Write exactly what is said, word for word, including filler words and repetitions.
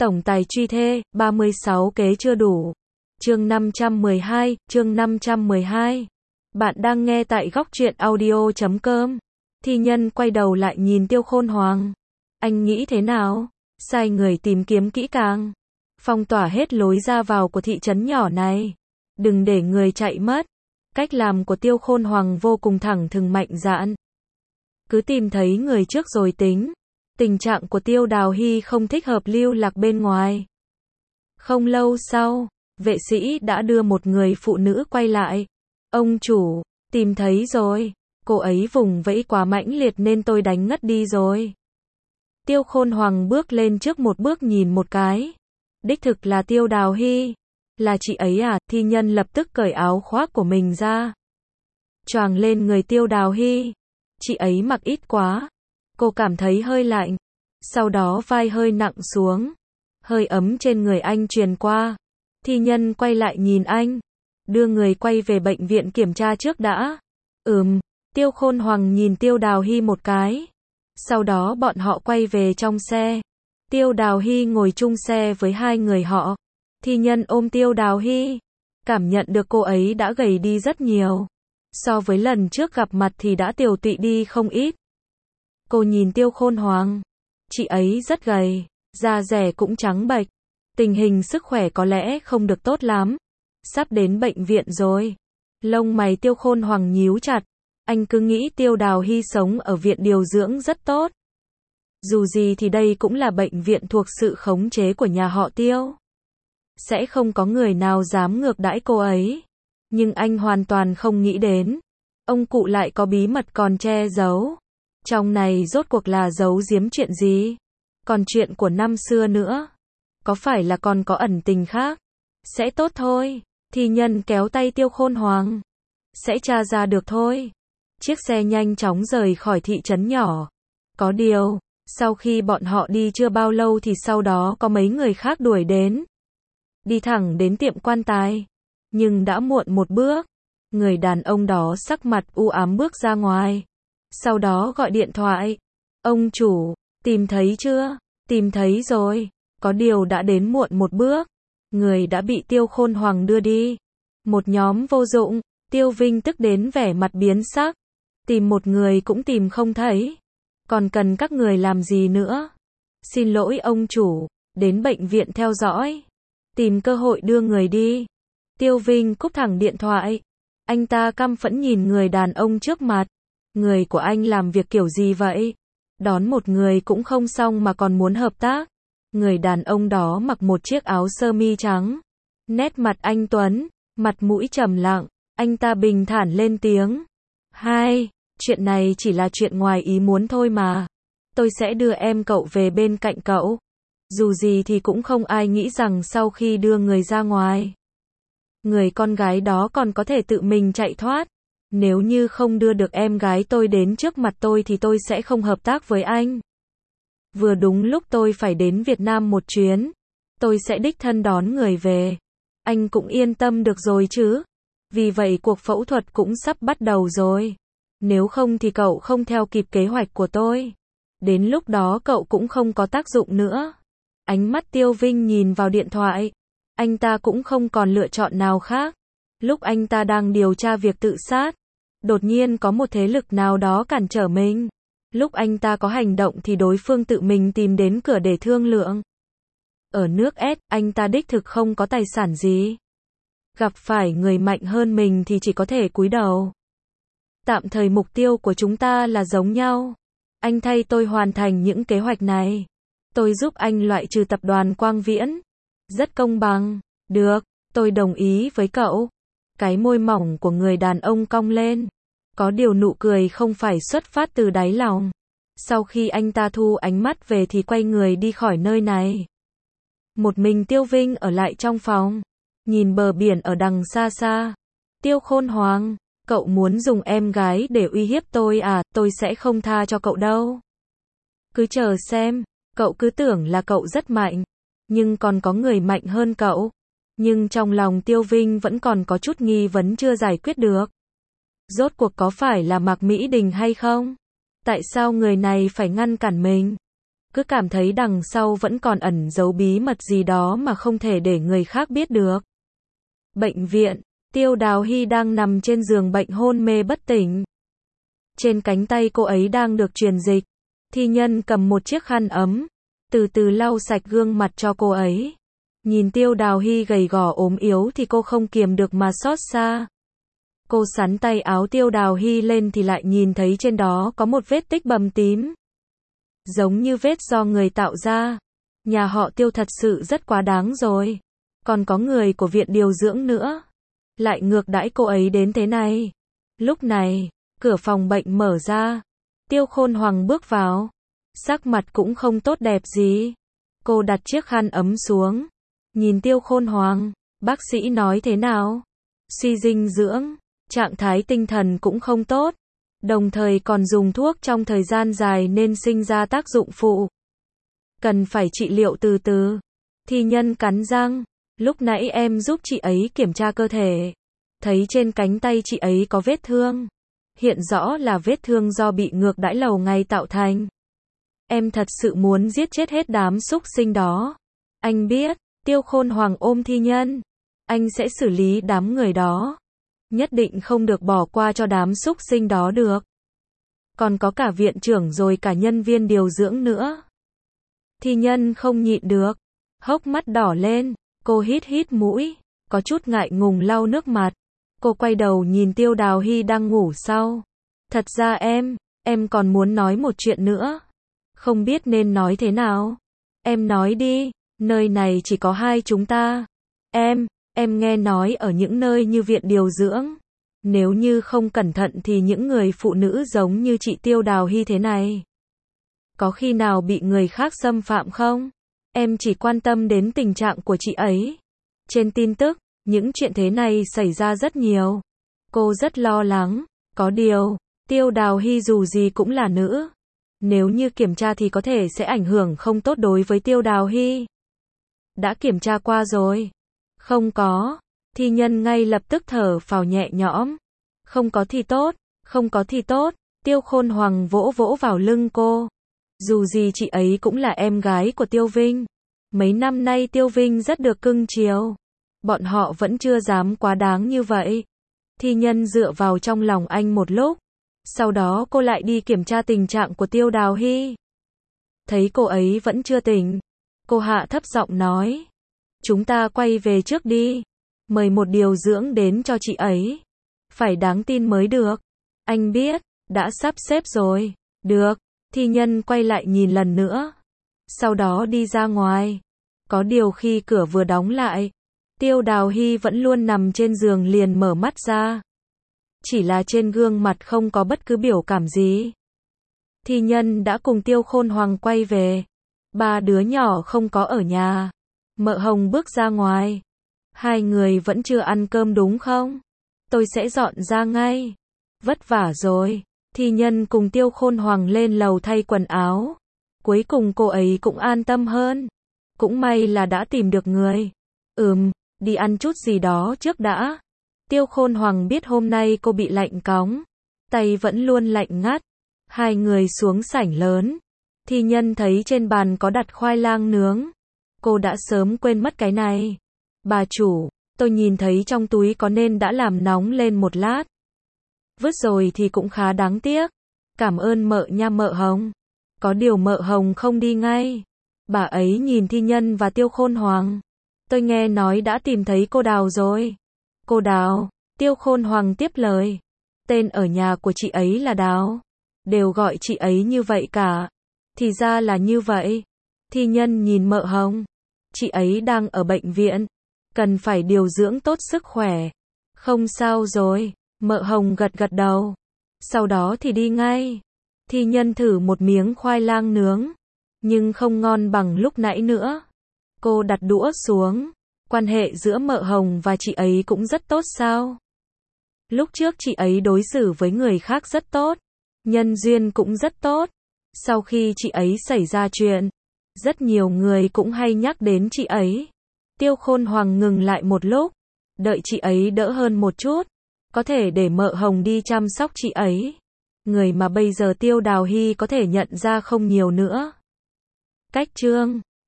Tổng tài truy thê, ba mươi sáu kế chưa đủ. Chương năm trăm mười hai, chương năm trăm mười hai. Bạn đang nghe tại góc truyện audio chấm com. Thi Nhân quay đầu lại nhìn Tiêu Khôn Hoàng. Anh nghĩ thế nào? Sai người tìm kiếm kỹ càng. Phong tỏa hết lối ra vào của thị trấn nhỏ này. Đừng để người chạy mất. Cách làm của Tiêu Khôn Hoàng vô cùng thẳng thừng mạnh dạn. Cứ tìm thấy người trước rồi tính. Tình trạng của Tiêu Đào Hy không thích hợp lưu lạc bên ngoài. Không lâu sau, vệ sĩ đã đưa một người phụ nữ quay lại. Ông chủ, tìm thấy rồi. Cô ấy vùng vẫy quá mãnh liệt nên tôi đánh ngất đi rồi. Tiêu Khôn Hoàng bước lên trước một bước nhìn một cái. Đích thực là Tiêu Đào Hy. Là chị ấy à? Thi Nhân lập tức cởi áo khoác của mình ra. Choàng lên người Tiêu Đào Hy. Chị ấy mặc ít quá. Cô cảm thấy hơi lạnh. Sau đó vai hơi nặng xuống. Hơi ấm trên người anh truyền qua. Thi Nhân quay lại nhìn anh. Đưa người quay về bệnh viện kiểm tra trước đã. Ừm. Tiêu Khôn Hoàng nhìn Tiêu Đào Hy một cái. Sau đó bọn họ quay về trong xe. Tiêu Đào Hy ngồi chung xe với hai người họ. Thi Nhân ôm Tiêu Đào Hy. Cảm nhận được cô ấy đã gầy đi rất nhiều. So với lần trước gặp mặt thì đã tiều tụy đi không ít. Cô nhìn Tiêu Khôn Hoàng. Chị ấy rất gầy. Da dẻ cũng trắng bệch. Tình hình sức khỏe có lẽ không được tốt lắm. Sắp đến bệnh viện rồi. Lông mày Tiêu Khôn Hoàng nhíu chặt. Anh cứ nghĩ Tiêu Đào Hy sống ở viện điều dưỡng rất tốt. Dù gì thì đây cũng là bệnh viện thuộc sự khống chế của nhà họ Tiêu. Sẽ không có người nào dám ngược đãi cô ấy. Nhưng anh hoàn toàn không nghĩ đến. Ông cụ lại có bí mật còn che giấu. Trong này rốt cuộc là giấu giếm chuyện gì? Còn chuyện của năm xưa nữa. Có phải là còn có ẩn tình khác? Sẽ tốt thôi. Thi Nhân kéo tay Tiêu Khôn Hoàng. Sẽ tra ra được thôi. Chiếc xe nhanh chóng rời khỏi thị trấn nhỏ. Có điều, sau khi bọn họ đi chưa bao lâu thì sau đó có mấy người khác đuổi đến. Đi thẳng đến tiệm quan tài. Nhưng đã muộn một bước. Người đàn ông đó sắc mặt u ám bước ra ngoài. Sau đó gọi điện thoại. Ông chủ, tìm thấy chưa? Tìm thấy rồi. Có điều đã đến muộn một bước. Người đã bị Tiêu Khôn Hoàng đưa đi. Một nhóm vô dụng. Tiêu Vinh tức đến vẻ mặt biến sắc. Tìm một người cũng tìm không thấy. Còn cần các người làm gì nữa? Xin lỗi ông chủ. Đến bệnh viện theo dõi. Tìm cơ hội đưa người đi. Tiêu Vinh cúp thẳng điện thoại. Anh ta căm phẫn nhìn người đàn ông trước mặt. Người của anh làm việc kiểu gì vậy? Đón một người cũng không xong mà còn muốn hợp tác. Người đàn ông đó mặc một chiếc áo sơ mi trắng. Nét mặt anh tuấn, mặt mũi trầm lặng. Anh ta bình thản lên tiếng. Hai, chuyện này chỉ là chuyện ngoài ý muốn thôi mà. Tôi sẽ đưa em cậu về bên cạnh cậu. Dù gì thì cũng không ai nghĩ rằng sau khi đưa người ra ngoài, người con gái đó còn có thể tự mình chạy thoát. Nếu như không đưa được em gái tôi đến trước mặt tôi thì tôi sẽ không hợp tác với anh. Vừa đúng lúc tôi phải đến Việt Nam một chuyến. Tôi sẽ đích thân đón người về. Anh cũng yên tâm được rồi chứ. Vì vậy cuộc phẫu thuật cũng sắp bắt đầu rồi. Nếu không thì cậu không theo kịp kế hoạch của tôi. Đến lúc đó cậu cũng không có tác dụng nữa. Ánh mắt Tiêu Vinh nhìn vào điện thoại. Anh ta cũng không còn lựa chọn nào khác. Lúc anh ta đang điều tra việc tự sát, đột nhiên có một thế lực nào đó cản trở mình. Lúc anh ta có hành động thì đối phương tự mình tìm đến cửa để thương lượng. Ở nước S, anh ta đích thực không có tài sản gì. Gặp phải người mạnh hơn mình thì chỉ có thể cúi đầu. Tạm thời mục tiêu của chúng ta là giống nhau. Anh thay tôi hoàn thành những kế hoạch này. Tôi giúp anh loại trừ tập đoàn Quang Viễn. Rất công bằng. Được, tôi đồng ý với cậu. Cái môi mỏng của người đàn ông cong lên. Có điều nụ cười không phải xuất phát từ đáy lòng. Sau khi anh ta thu ánh mắt về thì quay người đi khỏi nơi này. Một mình Tiêu Vinh ở lại trong phòng. Nhìn bờ biển ở đằng xa xa. Tiêu Khôn Hoàng, cậu muốn dùng em gái để uy hiếp tôi à? Tôi sẽ không tha cho cậu đâu. Cứ chờ xem. Cậu cứ tưởng là cậu rất mạnh. Nhưng còn có người mạnh hơn cậu. Nhưng trong lòng Tiêu Vinh vẫn còn có chút nghi vấn chưa giải quyết được. Rốt cuộc có phải là Mạc Mỹ Đình hay không? Tại sao người này phải ngăn cản mình? cứ cảm thấy đằng sau vẫn còn ẩn giấu bí mật gì đó mà không thể để người khác biết được. Bệnh viện, Tiêu Đào Hy đang nằm trên giường bệnh hôn mê bất tỉnh. Trên cánh tay cô ấy đang được truyền dịch. Thi Nhân cầm một chiếc khăn ấm, từ từ lau sạch gương mặt cho cô ấy. Nhìn Tiêu Đào Hy gầy gò ốm yếu thì cô không kiềm được mà xót xa. Cô xắn tay áo Tiêu Đào Hy lên thì lại nhìn thấy trên đó có một vết tích bầm tím. Giống như vết do người tạo ra. Nhà họ Tiêu thật sự rất quá đáng rồi. Còn có người của viện điều dưỡng nữa. Lại ngược đãi cô ấy đến thế này. Lúc này, cửa phòng bệnh mở ra. Tiêu Khôn Hoàng bước vào. Sắc mặt cũng không tốt đẹp gì. Cô đặt chiếc khăn ấm xuống. Nhìn Tiêu Khôn Hoàng, bác sĩ nói thế nào? Suy dinh dưỡng, trạng thái tinh thần cũng không tốt. Đồng thời còn dùng thuốc trong thời gian dài nên sinh ra tác dụng phụ. Cần phải trị liệu từ từ. Thi Nhân cắn răng. Lúc nãy em giúp chị ấy kiểm tra cơ thể. Thấy trên cánh tay chị ấy có vết thương. Hiện rõ là vết thương do bị ngược đãi lâu ngày tạo thành. Em thật sự muốn giết chết hết đám súc sinh đó. Anh biết, Tiêu Khôn Hoàng ôm Thi Nhân. Anh sẽ xử lý đám người đó. Nhất định không được bỏ qua cho đám súc sinh đó được. Còn có cả viện trưởng rồi cả nhân viên điều dưỡng nữa. Thi Nhân không nhịn được. Hốc mắt đỏ lên. Cô hít hít mũi. Có chút ngại ngùng lau nước mặt. Cô quay đầu nhìn Tiêu Đào Hy đang ngủ sau. Thật ra em, em còn muốn nói một chuyện nữa. Không biết nên nói thế nào. Em nói đi, nơi này chỉ có hai chúng ta. Em, em nghe nói ở những nơi như viện điều dưỡng. Nếu như không cẩn thận thì những người phụ nữ giống như chị Tiêu Đào Hy thế này. Có khi nào bị người khác xâm phạm không? Em chỉ quan tâm đến tình trạng của chị ấy. Trên tin tức, những chuyện thế này xảy ra rất nhiều. Cô rất lo lắng. Có điều, Tiêu Đào Hy dù gì cũng là nữ. Nếu như kiểm tra thì có thể sẽ ảnh hưởng không tốt đối với Tiêu Đào Hy. Đã kiểm tra qua rồi. Không có. Thi Nhân ngay lập tức thở phào nhẹ nhõm. Không có thì tốt. Không có thì tốt. Tiêu Khôn Hoàng vỗ vỗ vào lưng cô. Dù gì chị ấy cũng là em gái của Tiêu Vinh. Mấy năm nay Tiêu Vinh rất được cưng chiều. Bọn họ vẫn chưa dám quá đáng như vậy. Thi Nhân dựa vào trong lòng anh một lúc. Sau đó cô lại đi kiểm tra tình trạng của Tiêu Đào Hy. Thấy cô ấy vẫn chưa tỉnh. Cô hạ thấp giọng nói. Chúng ta quay về trước đi. Mời một điều dưỡng đến cho chị ấy. Phải đáng tin mới được. Anh biết, đã sắp xếp rồi. Được. Thi Nhân quay lại nhìn lần nữa. Sau đó đi ra ngoài. Có điều khi cửa vừa đóng lại. Tiêu Đào Hy vẫn luôn nằm trên giường liền mở mắt ra. Chỉ là trên gương mặt không có bất cứ biểu cảm gì. Thi Nhân đã cùng Tiêu Khôn Hoàng quay về. Ba đứa nhỏ không có ở nhà. Mợ Hồng bước ra ngoài. Hai người vẫn chưa ăn cơm đúng không? Tôi sẽ dọn ra ngay. Vất vả rồi. Thi Nhân cùng Tiêu Khôn Hoàng lên lầu thay quần áo. Cuối cùng cô ấy cũng an tâm hơn. Cũng may là đã tìm được người. Ừm, đi ăn chút gì đó trước đã. Tiêu Khôn Hoàng biết hôm nay cô bị lạnh cóng. Tay vẫn luôn lạnh ngắt. Hai người xuống sảnh lớn. Thi Nhân thấy trên bàn có đặt khoai lang nướng. Cô đã sớm quên mất cái này. Bà chủ, tôi nhìn thấy trong túi có nên đã làm nóng lên một lát. Vứt rồi thì cũng khá đáng tiếc. Cảm ơn mợ nha mợ Hồng. Có điều mợ Hồng không đi ngay. Bà ấy nhìn Thi Nhân và Tiêu Khôn Hoàng. Tôi nghe nói đã tìm thấy cô Đào rồi. Cô Đào, Tiêu Khôn Hoàng tiếp lời. Tên ở nhà của chị ấy là Đào. Đều gọi chị ấy như vậy cả. Thì ra là như vậy. Thi Nhân nhìn mợ Hồng. Chị ấy đang ở bệnh viện. Cần phải điều dưỡng tốt sức khỏe. Không sao rồi. Mợ Hồng gật gật đầu. Sau đó thì đi ngay. Thi Nhân thử một miếng khoai lang nướng. Nhưng không ngon bằng lúc nãy nữa. Cô đặt đũa xuống. Quan hệ giữa mợ Hồng và chị ấy cũng rất tốt sao? Lúc trước chị ấy đối xử với người khác rất tốt. Nhân duyên cũng rất tốt. Sau khi chị ấy xảy ra chuyện, rất nhiều người cũng hay nhắc đến chị ấy. Tiêu Khôn Hoàng ngừng lại một lúc. Đợi chị ấy đỡ hơn một chút. Có thể để mợ Hồng đi chăm sóc chị ấy. Người mà bây giờ Tiêu Đào Hy có thể nhận ra không nhiều nữa. Cách chương